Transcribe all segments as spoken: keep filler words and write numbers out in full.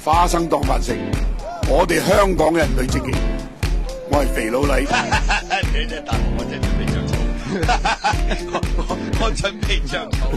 花生當飯食，我哋香港人最正經。我係肥佬黎。 你真係大鑊，我真係準備着草。我我準備着草。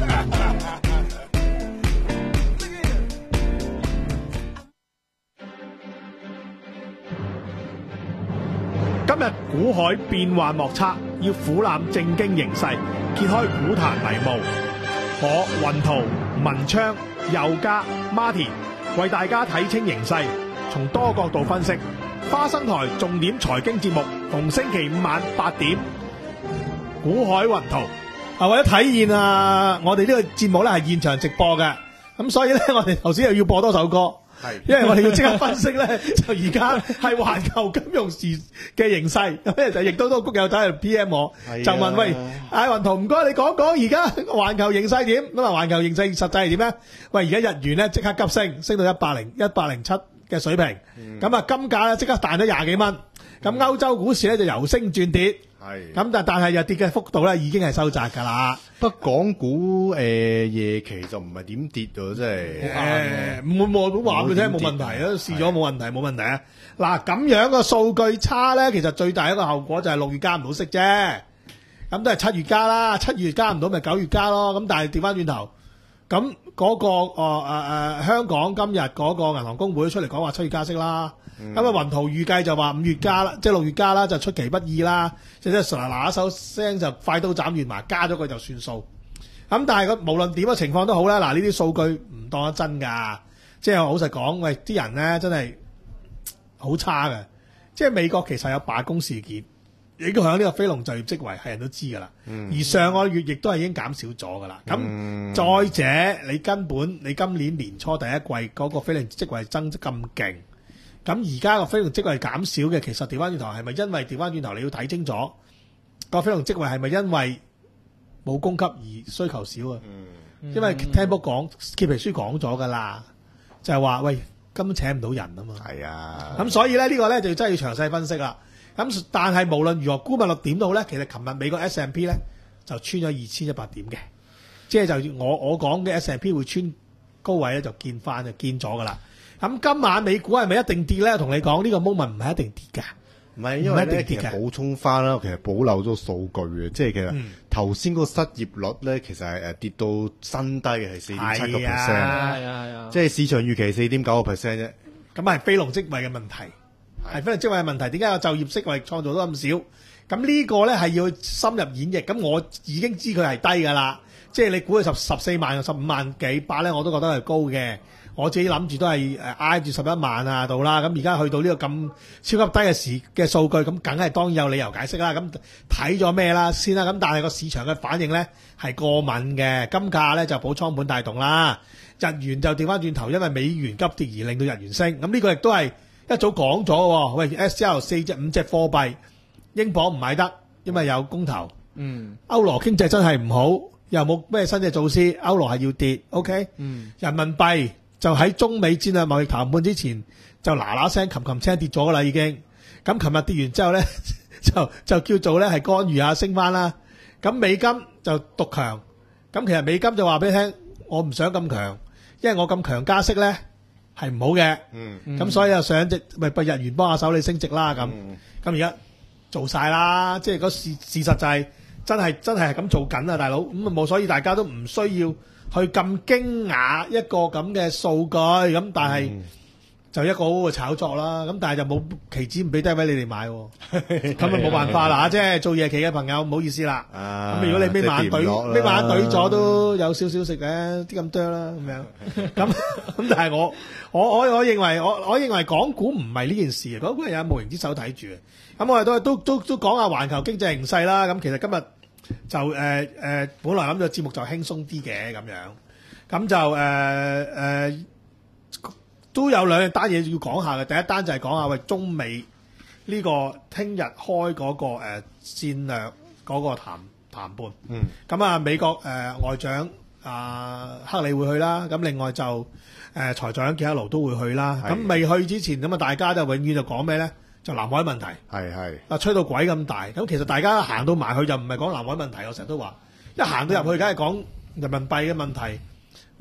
今日股海變幻莫測，要俯瞰正經形勢，揭開股壇迷霧。我雲圖、文昌、佑嘉、Martin 為大家睇清形勢，從多角度分析。花生台重點財經節目，逢星期五晚八點，股海雲圖。啊，為咗體現啊，我哋呢個節目咧係現場直播嘅，咁所以咧我哋頭先又要播多首歌。係，因為我哋要即刻分析咧，就而家係環球金融時嘅形勢，咁咧就亦都多谷友仔喺度 P M 我，就問喂，阿雲圖唔該你講講而家環球形勢點？咁啊，環球形勢實際係點咧？喂，而家日元咧即刻急升，升到一百零一百零七嘅水平，咁啊金價咧即刻彈咗廿幾蚊，咁歐洲股市咧就由升轉跌。係，咁但但係又跌嘅幅度咧已經係收窄㗎啦。 不過港股誒、呃、夜期就唔係點跌喎，真係誒唔會冇話俾你聽冇問題啊，試咗冇問題冇問題啊。嗱咁樣個數據差咧，其實最大一個後果就係六月加唔到息啫。咁都係七月加啦，七月加唔到咪九月加咯。咁但係調翻轉頭，咁嗰、嗰個誒誒、呃呃、香港今日嗰個銀行公會出嚟講話七月加息啦。咁啊，雲圖預計就話五月加啦，即係六月加啦，就出其不意啦，即係嗱嗱一手聲就快刀斬亂麻，加咗佢就算數。咁但係個無論點嘅情況都好啦，嗱呢啲數據唔當得真㗎，即係老實講，喂啲人咧真係好差嘅，即係美國其實有罷工事件，影響呢個非農就業職位係人都知㗎啦、嗯，而上個月亦都係已經減少咗㗎啦。咁、嗯、再者，你根本你今年年初第一季嗰個非農職位增得咁勁。咁而家個非農職位減少嘅，其實調翻轉頭係咪因為調翻轉頭你要睇清楚個非農職位係咪因為冇供給而需求少啊？嗯、因為聽波講揭皮書講咗噶啦，就係、是、話喂根本請唔到人啊嘛。係啊，咁所以咧呢、這個咧就真係要詳細分析啦。咁但係無論如何，沽物率點到咧，其實琴日美國 S and P 咧就穿咗二千一百點嘅，即係就我我講嘅 S and P 會穿高位咧就見翻就見咗噶啦。咁今晚美股係咪一定跌咧？同你講呢、這個 moment 唔係一定跌㗎， 唔係因為咧其實補充翻啦，其實保留咗數據嘅，即係其實頭先個失業率咧其實係誒跌到新低嘅係四點七個 percent，係啊係啊，即係市場預期四點九個 percent 啫。 咁係非農職位嘅問題，係非農職位嘅問題。點解個就業職位創造得咁少？咁呢個咧係要深入演繹。咁我已經知佢係低㗎啦，即係你估佢十十四萬、十五萬幾百咧，我都覺得係高嘅。我自己諗住都係誒挨住十一萬啊度啦，咁而家去到呢個咁超級低嘅時嘅數據，咁梗係當然有理由解釋啦。咁睇咗咩啦先啦？咁但係個市場嘅反應咧係過敏嘅，金價咧就補倉盤帶動啦，日元就調翻轉頭，因為美元急跌而令到日元升。咁呢個亦都係一早講咗喎。喂 ，S L 四隻五隻貨幣，英鎊唔買得，因為有公投。嗯，歐羅經濟真係唔好，又冇咩新嘅措施，歐羅係要跌。OK，嗯，人民幣。就喺中美戰略貿易談判之前，就嗱嗱聲琴琴聲跌咗噶啦已經。咁琴日跌完之後咧，就就叫做咧係干預下升翻啦。咁美金就獨強。咁其實美金就話俾你聽，我唔想咁強，因為我咁強加息咧係唔好嘅。嗯。咁所以就上隻咪日元幫下手你升值啦咁。咁而家做晒啦，即係個事事實就係真係真係係咁做緊啊，大佬。咁啊冇，所以大家都唔需要去咁驚訝一個咁嘅數據，咁但係就一個好好嘅炒作啦。咁但係就冇期指唔俾低位你哋買，咁啊冇辦法啦。即係做夜期嘅朋友唔好意思啦。咁、啊、如果你尾晚隊尾晚隊咗都有少少食嘅，啲咁多啦咁樣。咁咁但係我我我我認為我我認為港股唔係呢件事，港股係有無形之手睇住嘅。咁我哋都都都都講下環球經濟形勢啦。咁其實今日就誒誒、呃呃，本來諗住節目就輕鬆啲嘅咁樣，咁就誒誒、呃呃、都有兩單嘢要講下嘅。第一單就係講下喂中美呢個聽日開嗰、那個誒、呃、戰略嗰個談談判。嗯。咁啊，美國誒、呃、外長啊、呃、克里會去啦，咁另外就誒、呃、財長傑克盧都會去啦。咁未去之前咁啊，大家就永遠就講咩咧？就南海問題，係係啊，吹到鬼咁大。咁其實大家行到埋去就唔係講南海問題，我成日都話，一行到入去，梗係講人民幣嘅問題。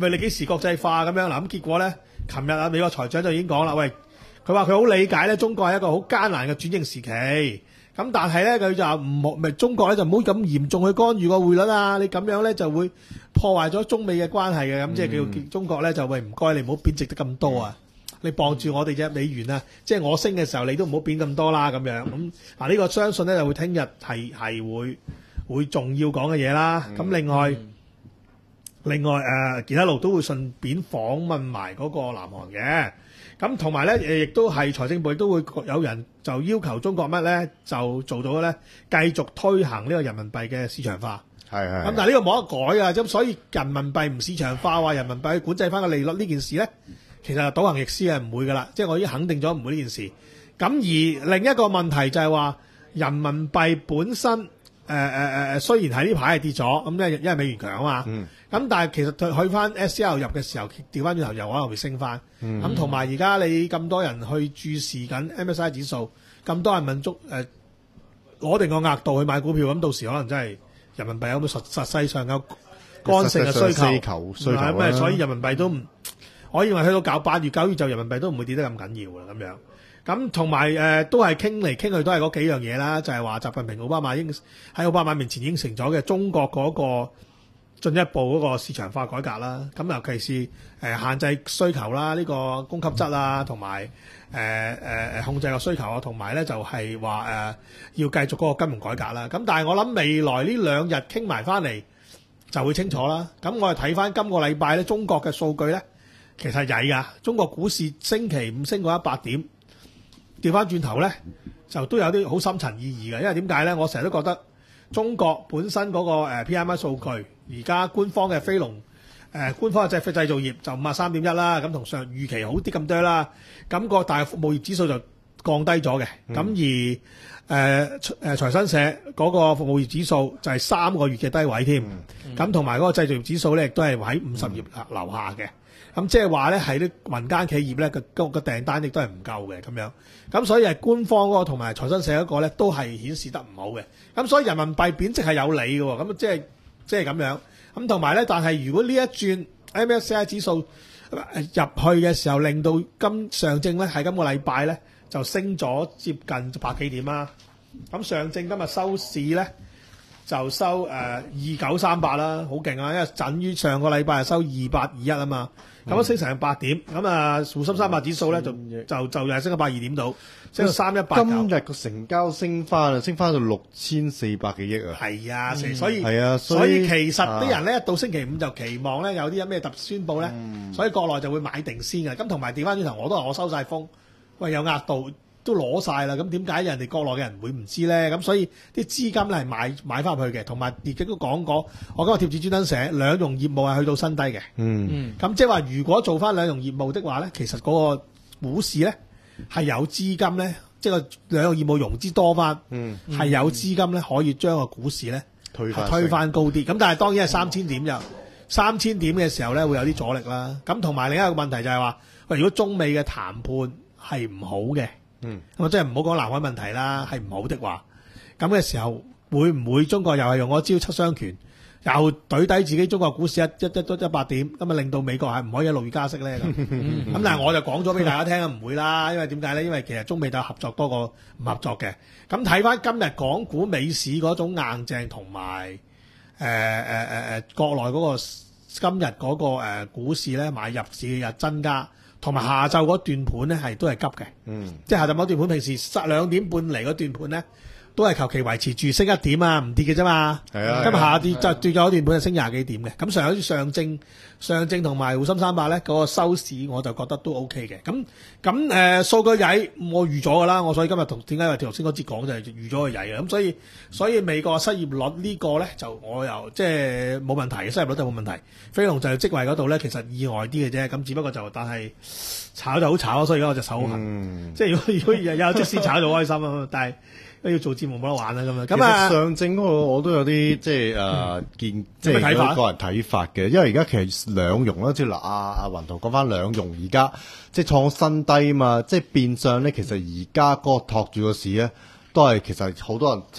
喂，你幾時國際化咁樣嗱？咁結果咧，琴日啊美國財長就已經講啦，喂，佢話佢好理解咧，中國係一個好艱難嘅轉型時期。咁但係咧，佢就唔好，咪中國咧就唔好咁嚴重去干預個匯率啊！你咁樣咧就會破壞咗中美嘅關係嘅。咁即係叫中國咧就喂唔該你唔好貶值得咁多啊！你傍住我哋隻美元啊，即係我升嘅時候你都唔好貶咁多啦咁樣。咁嗱呢個相信咧就會聽日係係會會重要講嘅嘢啦。咁、嗯、另外、嗯、另外誒，其他路都會順便訪問埋嗰個南韓嘅。咁同埋咧，誒亦都係財政部亦都會有人就要求中國乜咧，就做到咧繼續推行呢個人民幣嘅市場化。係係。咁但係呢個冇得改啊，咁所以人民幣唔市場化，話人民幣去管制翻個利率呢件事咧，其實倒行逆施係唔會噶啦，即係我已經肯定咗唔會呢件事。咁而另一個問題就係話人民幣本身誒誒誒誒，雖然喺呢排係跌咗，咁因為因為美元強啊嘛。嗯。咁但係其實去翻 S C L 入嘅時候，調翻轉頭又可能會升翻。咁同埋而家你咁多人去注視緊 M S I 指數，咁多人民足誒攞定個額度去買股票，咁到時可能真係人民幣有冇實實際上有乾性嘅需求？需求需求咁所以人民幣都唔，我認為去到搞八月九月就人民幣都唔會跌得咁緊要啦咁樣。咁同埋誒都係傾嚟傾去都係嗰幾樣嘢啦，就係話習近平奧巴馬應喺奧巴馬面前應承咗嘅中國嗰個進一步嗰個市場化改革啦，咁尤其是誒限制需求啦，呢個供給側啊，同埋誒誒控制個需求啊，同埋咧就係話誒要繼續嗰個金融改革啦。咁但係我諗未來呢兩日傾埋翻嚟就會清楚啦。咁我哋睇翻今個禮拜咧，中國嘅數據咧其實係曳㗎。中國股市星期五升過一百點，調翻轉頭咧就都有啲好深層意義嘅，因為點解咧？我成日都覺得中國本身嗰個誒 P M I 數據。而家官方嘅非農誒、呃、官方嘅製製造業就五啊三點一啦，咁同上預期好啲咁多啦。咁、那個大服務業指數就降低咗嘅。咁、嗯、而誒誒財新社嗰個服務業指數就係三個月嘅低位添。咁同埋嗰個製造業指數咧，亦都係喺五十頁樓下嘅。咁即係話咧，係啲民間企業咧個個個訂單亦都係唔夠嘅咁樣。咁所以係官方嗰個同埋財新社嗰個咧都係顯示得唔好嘅。咁所以人民幣貶值係有理嘅喎。咁即係。即係咁樣，咁同埋咧，但係如果呢一轉 M S C I 指數入去嘅時候，令到今上證咧喺今個禮拜咧就升咗接近百幾點啦。咁上證今日收市咧就收誒二九三八啦，好勁啊！因為等於上個禮拜係收二八二一啊嘛，咁樣升成八點。咁啊，滬深三百指數咧就就就又係升咗百二點到。升到三一八九， 今日個成交升翻啊，升翻到六千四百幾億啊！ 係啊，所以係啊， 所以其實啲人咧一到星期五就期望咧有啲咩特別宣佈咧，所以國內就會買定先嘅。咁同埋調翻轉頭，我都話我收晒風，喂有額度都攞晒啦。咁點解人哋國內嘅人會唔知咧？咁所以啲資金咧係買買翻去嘅，同埋亦都講過，我今日貼紙專登寫兩融業務係去到新低嘅。嗯，咁即係話如果做翻兩融業務的話咧，其實嗰個股市咧。係有資金咧，即係個兩個業務融資多翻，係、嗯、有資金咧可以將個股市咧推翻推翻高啲。咁但係當然係三千點就三千點嘅時候咧會有啲阻力啦。咁同埋另一個問題就係話，喂，如果中美嘅談判係唔好嘅，嗯，咁即係唔好講南海問題啦，係唔好的話，咁嘅時候會唔會中國又係用嗰招七傷拳？又懟低自己中國股市一一一一百點，咁啊令到美國係唔可以一路加息咧咁。咁但係我就講咗俾大家聽，唔會啦，因為點解咧？因為其實中美都合作多過唔合作嘅。咁睇翻今日港股美市嗰種硬淨同埋誒誒誒誒國內嗰個今日嗰個誒股市咧買入市日增加，同埋下晝嗰段盤咧係都係急嘅。嗯，即係下晝嗰段盤，平時兩點半嚟嗰段盤咧。都係求其維持住升一點啊，唔跌嘅啫嘛。係啊，今日下跌就跌咗一段半，就升廿幾點嘅。咁上一上證、上證同埋滬深三百咧，嗰個收市我就覺得都 OK 嘅。咁咁誒數據曳，我預咗㗎啦。我所以今日同點解話頭先嗰節講就係預咗佢曳嘅。咁所以所以美國失業率呢個咧就我又即係冇問題，失業率就冇問題。非農就係職位嗰度咧，其實意外啲嘅啫。咁只不過就但係炒就好炒，所以而家我隻手痕。嗯、即係如果如果有即時炒就開心啊，但係。要做節目冇得玩啦咁樣，咁啊上證嗰個我都有啲即係誒見，即係個人睇法嘅。因為而家其實兩融啦，即係嗱阿阿雲圖講翻兩融，而家即係創新低嘛，即係變相咧，其實而家嗰個托住個市咧，都係其實好多人即係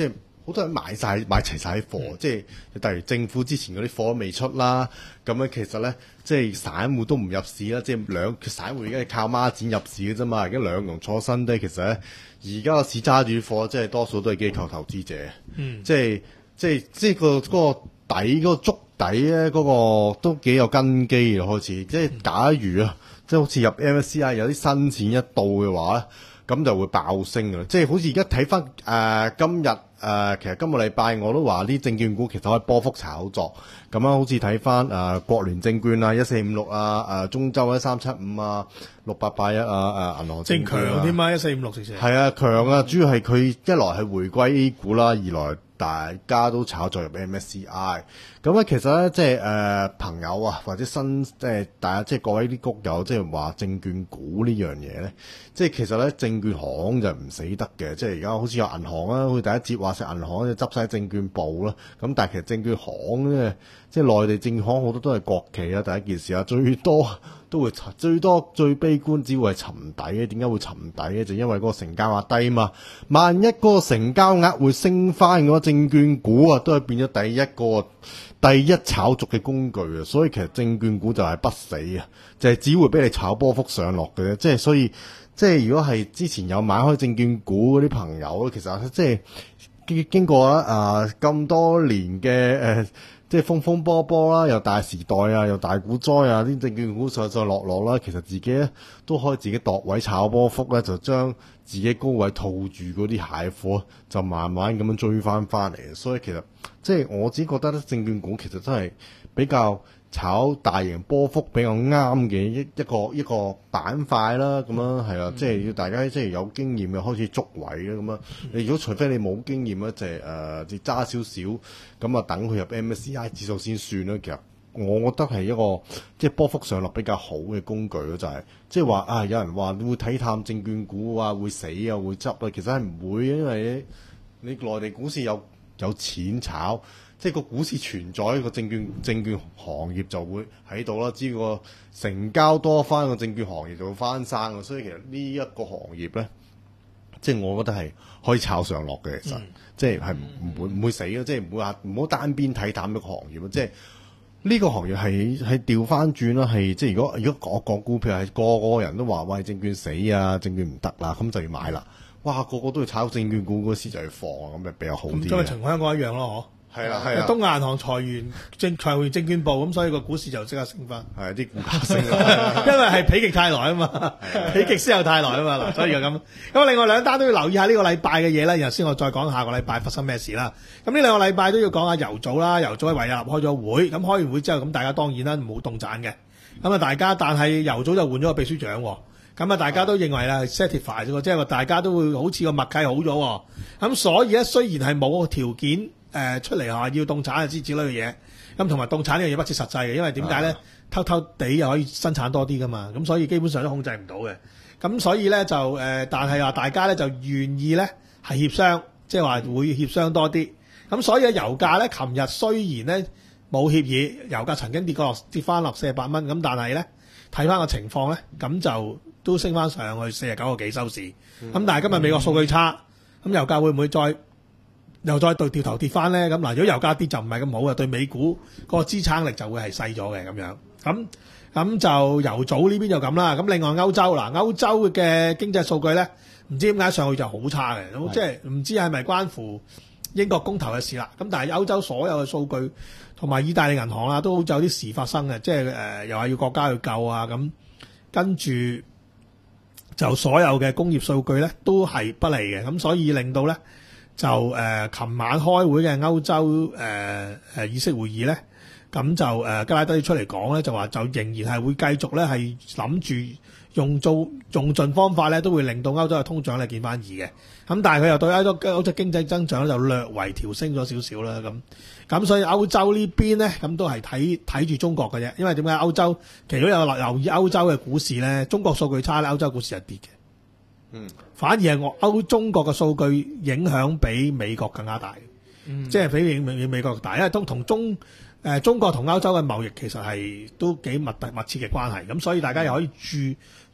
好多人買晒買齊晒啲貨，嗯、即係例如政府之前嗰啲貨未出啦，咁樣其實咧，即係散戶都唔入市啦，即係兩散戶而家係靠孖展入市嘅啫嘛，而家兩融錯新低，其實咧而家個市揸住啲貨，即係多數都係機構投資者，嗯，即係即係即係個嗰個底嗰、嗰個築底咧，嗰個都幾有根基嘅開始，即係假如啊，即係好似入 M S C I 有啲新錢一到嘅話咧，咁就會爆升嘅，即係好似而家睇翻誒今日誒、呃，其實今個禮拜我都話啲證券股其實可以波幅炒作，咁樣好似睇翻誒國聯證券啊，一四五六啊，誒中州一三七五啊，六八八一啊，誒銀河證券正強添嘛，一四五六直情係啊強啊，主要係佢一來係回歸 A 股啦，二來大家都炒作入 M S C I， 咁咧其實咧即係誒朋友啊，或者新即係大家即係各位啲谷友，即係話證券股呢樣嘢咧，即係其實咧證券行就唔死得嘅，即係而家好似有銀行啦，好似第一節話食銀行就執晒證券部啦，咁但係其實證券行咧，即係內地證券行好多都係國企啦，第一件事啊，最多都會最多最悲觀只會係沉底嘅，點解會沉底嘅？就因為嗰個成交額低嘛，萬一嗰個成交額會升翻嘅話，證券股啊都係變咗第一個第一炒作嘅工具啊，所以其實證券股就係不死啊，就係只會俾你炒波幅上落嘅啫，即係所以即係如果係之前有買開證券股嗰啲朋友，其實即係經經過啊咁多年嘅誒。呃即係風風波波啦，又大時代啊，又大股災啊，啲證券股上上落落啦，其實自己咧都可以自己度位炒波幅咧，就將自己高位套住嗰啲蟹貨，就慢慢咁樣追翻翻嚟。所以其實即係我只覺得咧，證券股其實真係比較炒大型波幅比較啱嘅一一個一個板塊啦，咁樣係啊，即係要大家即係有經驗嘅開始捉位啦，咁啊，你如果除非你冇經驗咧，就係誒即係揸少少，咁啊等佢入 M S C I 指數先算啦。其實我覺得係一個即係波幅上落比較好嘅工具咯，就係即係話啊，有人話你會睇淡證券股啊，會死啊，會執啊，其實係唔會，因為你內地股市有有錢炒。即係個股市存在，個證券證券行業就會喺度啦。只要個成交多翻，個證券行業就會翻生。所以其實呢一個行業咧，即係我覺得係可以炒上落嘅。其實、嗯、即係係唔會唔會死咯。即係唔會話唔好單邊睇淡一個行業咯。即係呢個行業係係調翻轉啦。係即係如果如果我講股票係個個人都話喂證券死啊，證券唔得啦，咁就要買啦。哇，個個都要炒證券股嗰時就要放，咁咪比較好啲。咁即係同香港一樣咯，嗬。係啦係啦，東亞銀行裁員證裁員證券部，咁所以個股市就即刻升翻。係啲股價升，因為係否極泰來啊嘛，否極先有泰來啊嘛，嗱，所以就咁。咁另外兩單都要留意下呢個禮拜嘅嘢啦，然後先我再講下個禮拜發生咩事啦。咁呢兩個禮拜都要講下油組啦，油組喺維也納開咗會，咁開完會之後，咁大家當然啦冇凍賺嘅，咁啊大家但係油組就換咗個秘書長，咁啊大家都認為啦 satisfy 咗，即係話大家都會好似個默契好咗，咁所以咧雖然係冇個條件。誒、呃、出嚟話要凍產啊之之類嘅嘢，咁同埋凍產呢樣嘢不切實際嘅，因為點解咧？啊、偷偷地又可以生產多啲噶嘛，咁所以基本上都控制唔到嘅。咁所以咧就誒、呃，但係話大家咧就願意咧係協商，即係話會協商多啲。咁所以油價咧，琴日雖然咧冇協議，油價曾經跌過落跌翻落四十八蚊，咁但係咧睇翻個情況咧，咁就都升翻上去四十九個幾收市。咁、嗯、但係今日美國數據差，咁油價會唔會再？又再對掉頭跌翻咧，咁嗱，如果油價跌就唔係咁好嘅，對美股個支撐力就會係細咗嘅咁樣。咁咁就油組呢邊就咁啦。咁另外歐洲嗱，歐洲嘅經濟數據咧，唔知點解上去就好差嘅，咁即係唔知係咪關乎英國公投嘅事啦。咁但係歐洲所有嘅數據同埋意大利銀行啊，都好似有啲事發生嘅，即係誒又話要國家去救啊咁，跟住就所有嘅工業數據咧都係不利嘅，咁所以令到咧。就誒，琴、呃、晚開會嘅歐洲誒誒、呃、議息會議咧，咁就誒加拉德出嚟講咧，就話就仍然係會繼續咧係諗住用做用盡方法咧，都會令到歐洲嘅通脹咧見翻二嘅。咁但係佢又對歐洲歐洲經濟增長就略為調升咗少少啦。咁咁所以歐洲呢邊咧，咁都係睇睇住中國嘅啫。因為點解歐洲其實如果有留意歐洲嘅股市咧，中國數據差咧，歐洲股市係跌嘅。嗯，反而係我歐中國嘅數據影響比美國更加大，嗯、即係比美美國大，因為都同中誒、呃、中國同歐洲嘅貿易其實係都幾密密切嘅關係，咁所以大家又可以注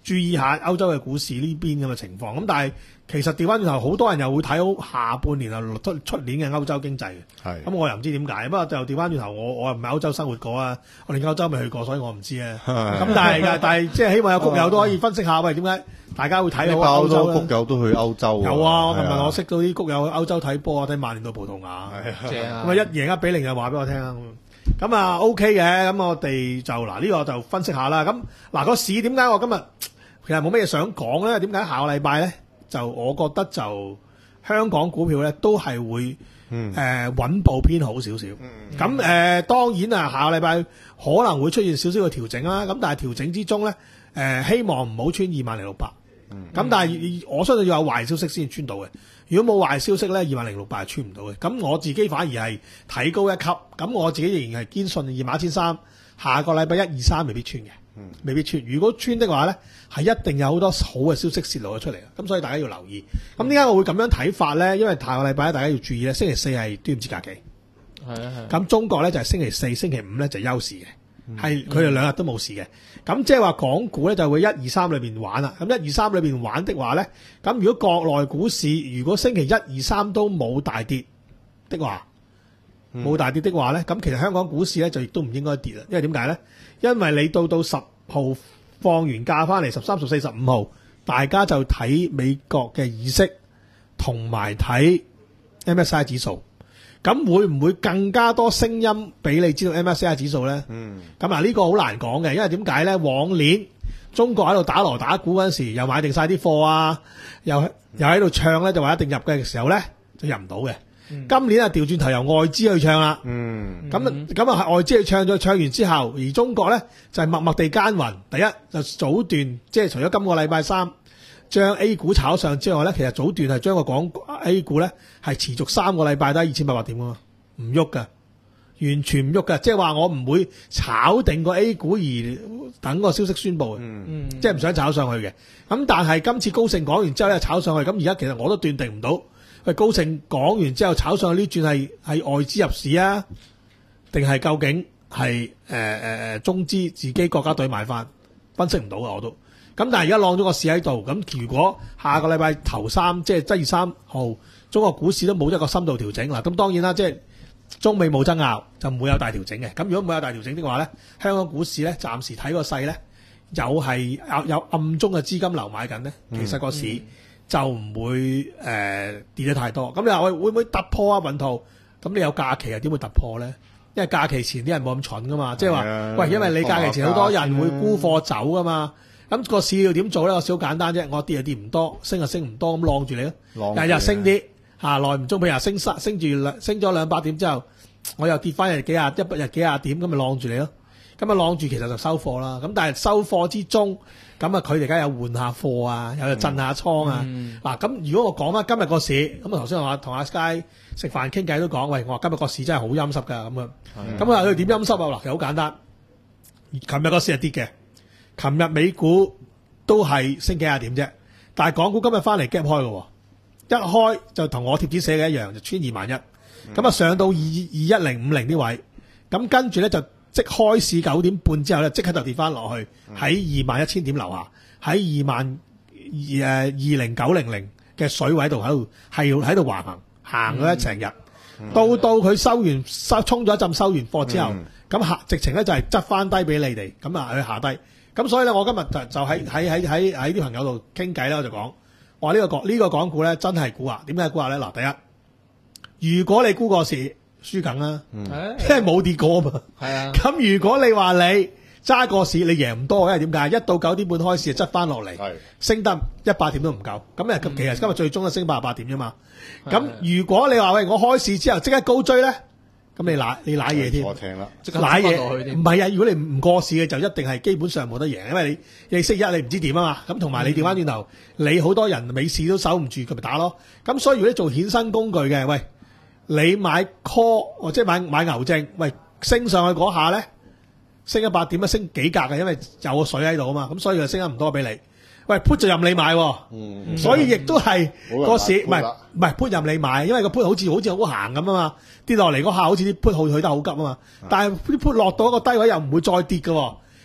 注意下歐洲嘅股市呢邊咁嘅情況。咁但係其實調翻轉頭，好多人又會睇好下半年啊出出年嘅歐洲經濟嘅。係咁，我又唔知點解。不過就調翻轉頭，我我又唔係歐洲生活過啊，我連歐洲未去過，所以我唔知啊。咁但係但係即係希望有谷友都可以分析下，喂點解大家會睇好歐洲咧？ 谷友都去歐洲。 有啊，我琴日我識到啲谷友去歐洲睇波啊，睇曼聯對葡萄牙。咁啊一贏一比零就話俾我聽啊。咁啊 OK 嘅，咁我哋就嗱呢、這個就分析下啦。咁嗱個市點解我今日其實冇乜嘢想講咧？點解下個禮拜咧就我覺得就香港股票咧都係會誒、嗯呃、穩步偏好少少。咁、嗯、誒、呃、當然啊，下個禮拜可能會出現少少嘅調整啦。咁但係調整之中咧誒、呃、希望唔好穿二萬零六百。咁、嗯、但係我相信要有壞消息先穿到嘅。如果冇壞消息咧，二萬零六百係穿唔到嘅。咁我自己反而係睇高一級。咁我自己仍然係堅信二萬一千三。下個禮拜一二三未必穿嘅、嗯，未必穿。如果穿的話咧，係一定有好多好嘅消息泄露咗出嚟。咁所以大家要留意。咁點解我會咁樣睇法咧？因為下個禮拜咧，大家要注意咧，星期四係端午節假期。係啊係。咁中國咧就係星期四、星期五咧就休市嘅。係佢哋兩日都冇事嘅，咁即係話港股咧就會一二三裏邊玩啦。咁一二三裏邊玩的話咧，咁如果國內股市如果星期一二三都冇大跌的話，冇、嗯、大跌的話咧，咁其實香港股市咧就亦都唔應該跌啦。因為點解咧？因為你到到十號放完假翻嚟，十三、十四、十五號，大家就睇美國嘅議息，同埋睇 M S C I 指數。咁會唔會更加多聲音俾你知道 M S C I 指數咧？嗯，咁啊呢個好難講嘅，因為點解咧？往年中國喺度打鑼打鼓嗰陣時，又買定晒啲貨啊，又又喺度唱咧，就話一定入嘅時候咧，就入唔到嘅。嗯、今年啊調轉頭由外資去唱啦。嗯，咁咁啊係外資去唱咗，唱完之後，而中國咧就係、是、默默地耕耘。第一就早段，即係除咗今個禮拜三將 A 股炒上之外咧，其實早段係將個港 A 股咧係持續三個禮拜都係二千八百點噶嘛，唔喐噶，完全唔喐噶，即係話我唔會炒定個 A 股而等個消息宣佈嘅，嗯，即係唔想炒上去嘅。咁但係今次高盛講完之後咧炒上去，咁而家其實我都斷定唔到，喂高盛講完之後炒上去呢轉係係外資入市啊，定係究竟係誒誒中資自己國家隊買翻，分析唔到啊我都。咁但係而家晾咗個市喺度，咁如果下個禮拜頭三即係一月三號，中國股市都冇一個深度調整啦，咁當然啦，即係中美冇爭拗，就唔會有大調整嘅。咁如果唔會有大調整的話咧，香港股市咧暫時睇個勢咧，有係有有暗中嘅資金流買緊咧，其實個市就唔會誒、呃、跌得太多。咁你話會會唔會突破啊？雲圖，咁你有假期啊？點會突破咧？因為假期前啲人冇咁蠢噶嘛，即係話喂，因為你假期前好多人會沽貨走噶嘛。咁個市要點做咧？個市好簡單啫，我跌就跌唔多，升就升唔多，咁晾住你咯。日日升啲嚇，耐唔中，譬如升升升住兩升咗兩百點之後，我又跌翻日幾廿一百日幾廿點，咁咪晾住你咯。咁啊晾住其實就收貨啦。咁但係收貨之中，咁啊佢哋梗係有換下貨啊，有震下倉啊。嗱、嗯，咁、啊、如果我講翻今日個市，咁啊頭先我話同阿 Sky 食飯傾偈都講，喂，我話今日個市真係好陰濕㗎咁樣。咁啊佢點陰濕啊？嗱，其實好簡單，琴日個市係跌嘅。琴日美股都係升幾廿點啫，但係港股今日翻嚟 gap 開嘅，一開就同我貼紙寫嘅一樣，就穿二萬一，咁啊上到二二一零五零呢位，咁跟住咧就即開市九點半之後咧，即刻就跌翻落去，喺二萬一千點樓下，喺二萬誒二零九零零嘅水位度喺度係喺度橫行，行咗一成日，嗯、到到佢收完收衝咗一陣收完貨之後，咁、嗯、下直情咧就係執翻低俾你哋，咁啊去下低。咁所以咧，我今日就就喺喺喺喺喺啲朋友度傾偈啦，我就講，我話呢個港呢個港股咧真係估啊，點解估啊咧？嗱，第一，如果你估個市輸緊啦，即係冇跌過啊嘛。係啊。咁如果你話你揸個市，你贏唔多，因為點解？一到九點半開市就執翻落嚟，升得一百點都唔夠。咁誒，其實今日最終都升八十八點啫嘛。咁如果你話喂，我開市之後即刻高追咧？咁你揦你揦嘢添，揦嘢唔係啊！如果你唔過市嘅就一定係基本上冇得贏，因為你你星期一你唔知點啊嘛。咁同埋你調翻轉頭，你好多人尾市都守唔住，佢咪打咯。咁所以如果你做衍生工具嘅，喂，你買 call 或者買買牛證，喂升上去嗰下咧，升一百點啊，升幾格嘅，因為有個水喺度啊嘛。咁所以就升得唔多俾你。喂 put 就任你買，嗯、所以亦都係個市唔係唔係 put 任你買，因為個 put 好似好似好行咁啊嘛，跌落嚟嗰下好似啲 put 好去得好急啊嘛，但係啲 put 落到一個低位又唔會再跌嘅，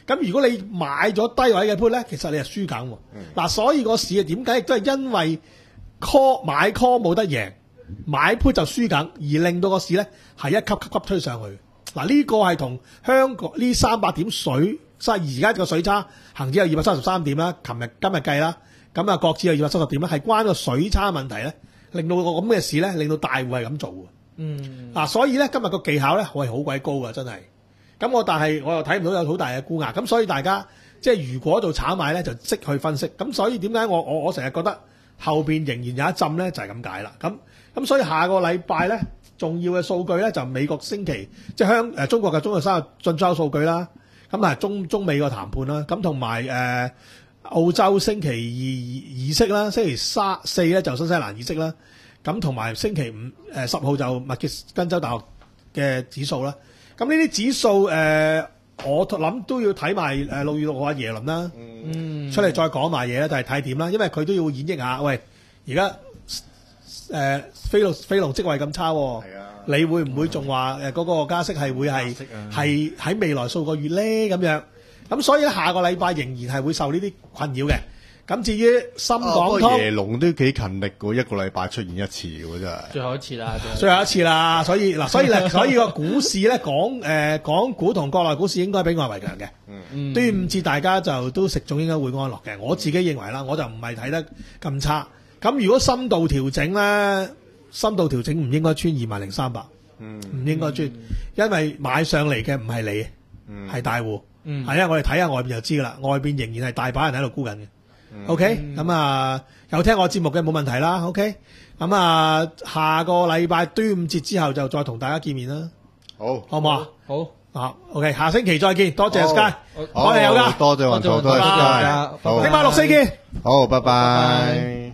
咁如果你買咗低位嘅 put 咧，其實你係輸緊喎。嗱、嗯，所以個市啊點解亦都係因為 call 買 call 冇得贏，買 put 就輸緊，而令到個市咧係一級級級推上去。嗱，呢個係同香港呢三百點水，即係而家個水差，恒指有二百三十三點啦，琴日今日計啦，咁啊國指有二百七十點啦，係關個水差問題咧，令到個咁嘅市咧，令到大戶係咁做嘅。嗯，嗱、啊，所以咧今日個技巧咧，我係好鬼高㗎，真係。咁我但係我又睇唔到有好大嘅沽壓，咁所以大家即係如果做炒賣咧，就即去分析。咁所以點解我我我成日覺得後邊仍然有一浸咧，就係咁解啦。咁咁所以下個禮拜咧，重要嘅數據咧就美國星期即係香誒中國嘅中國三日進出口數據啦。咁啊中中美個談判啦，咁同埋誒澳洲星期二議息啦，星期三四咧就新西蘭議息啦。咁同埋星期五誒十號就密歇根州大學嘅指數啦。咁呢啲指數誒、呃，我諗都要睇埋誒六月六號阿耶倫啦，嗯、出嚟再講埋嘢啦，就係睇點啦，因為佢都要演繹下，喂，而家誒非農非農職位咁差、啊，啊、你會唔會仲話誒嗰個加息係會係係喺未來數個月咧咁樣？咁所以咧下個禮拜仍然係會受呢啲困擾嘅。咁至於深港通， 耶龍都幾勤力喎，一個禮拜出現一次喎，真係。 最後一次啦， 最後一次啦，所以嗱，所以咧，所以個股市咧，港誒港股同國內股市應該比外圍強嘅。嗯，端午節大家就都食粽應該會安樂嘅。我自己認為啦，我就唔係睇得咁差。咁如果深度調整咧，深度調整唔應該穿二萬零三百，嗯，唔應該穿，因為買上嚟嘅唔係你，嗯，係大戶，嗯，係啊，我哋睇下外邊就知噶啦，外邊仍然係大把人喺度沽緊嘅。OK，咁啊有聽我節目嘅冇問題啦。OK，咁啊下個禮拜端午節之後就再同大家見面啦。 好， 好唔好啊？ 好啊 OK，下星期再見，多謝 Sky，我哋有噶， 多謝黃總，多謝 Sky， 禮拜六四見。 好，拜拜。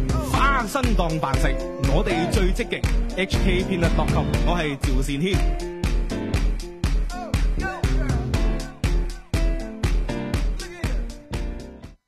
翻身當飯食，我哋最積極。H K Peanut dot com， 我係趙善軒。